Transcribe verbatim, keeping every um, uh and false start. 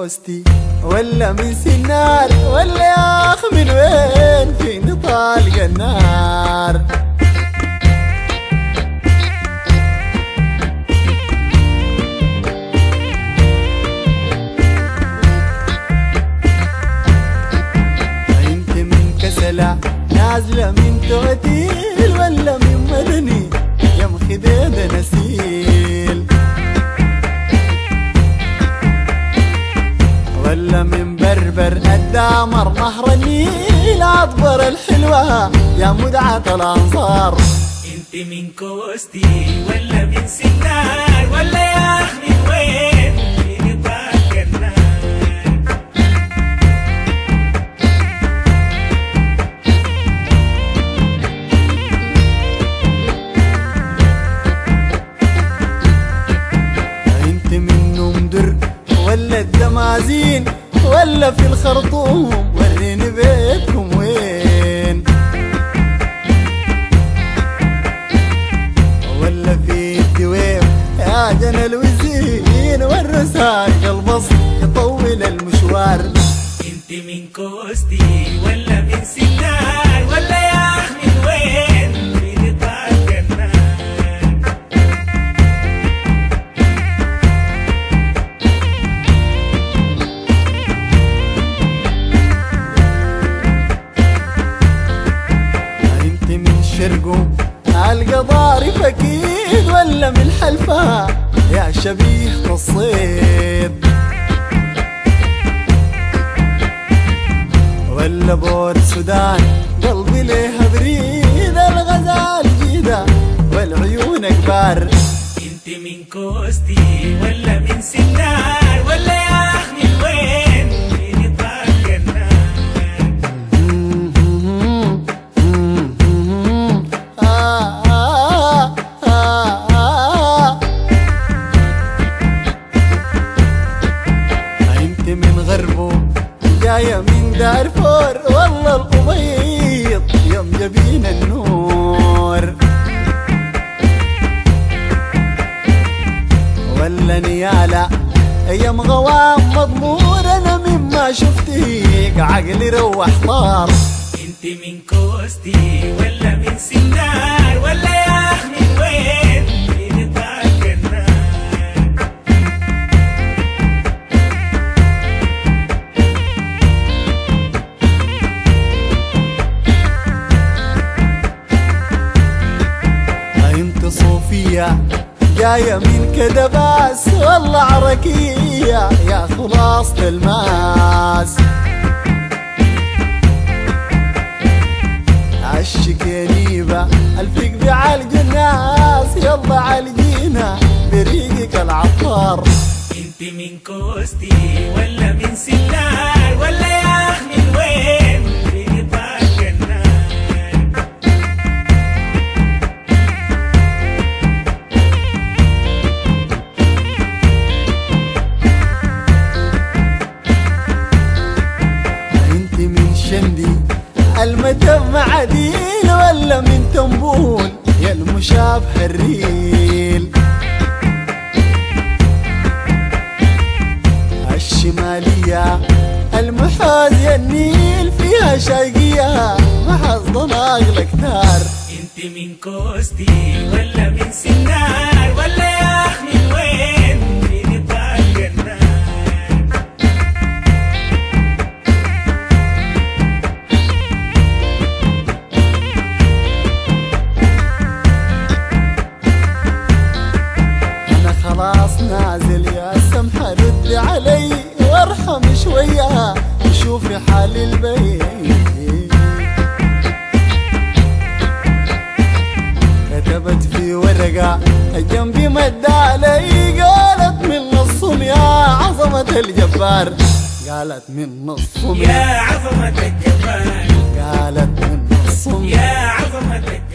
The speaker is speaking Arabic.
كوستي ولا من سنار، ولا يا اخ من وين فيني طالق النار. انت من كسلة نازلة من توتيل، ولا من مدني يا مخديد نسيل، ولا من بربر الدامر نهر النيل عطبر الحلوة يا مدعة الأنصار. انت من كوستي ولا من سنار، ولا يا اخ من وين فيني طالق النار. انت من نمدر ولا الدمازين، ولا في الخرطوم وريني بيتكم وين، ولا في الدويم يا جن الوزين، والرساق البص يطول المشوار. انت من كوستي ولا من سنار، ولا يا اخ من وين فيني طالق النار. شرقو القضارف اكيد، ولا من الحلفة يا شبيه الصيد، ولا بور السودان قلبي ليها بريد، الغزال جيدة والعيون كبار. انت من كوستي ولا من سنار، ولا يا اخ من وين فيني طالق النار. جاية من دارفور والله الأبيض يوم جبين النور، ولا نيالة يوم غوام مضمور. أنا مما شفتيك عقلي روح طار. انت من كوستي ولا من سنار، ولا يا اخ من وين فيني طالق النار. صوفية جاية من كدباس والله عركية يا خلاصة الماس. عشك يا نيبة الفق بعالج الناس، يلا عالجينا بريقك العطار. انت من كوستي ولا من سنار، ولا يا اخ من وين فيني طالق النار. المتم عديل، ولا من تنبول يا المشابه الريل. الشمالية المحاذ يا النيل، فيها شاقية محظ ضناق الأكتار. انت من كوستي ولا من سنار، ولا يا اخ من وين فيني طالق النار. خلاص نازل يا سمحة رد علي وارحم شوية شوفي حال البيت. كتبت في ورقة جنبي مد علي، قالت من نصهم يا عظمة الجبار، قالت من نصهم يا عظمة الجبار، قالت من نصهم يا عظمة الجبار.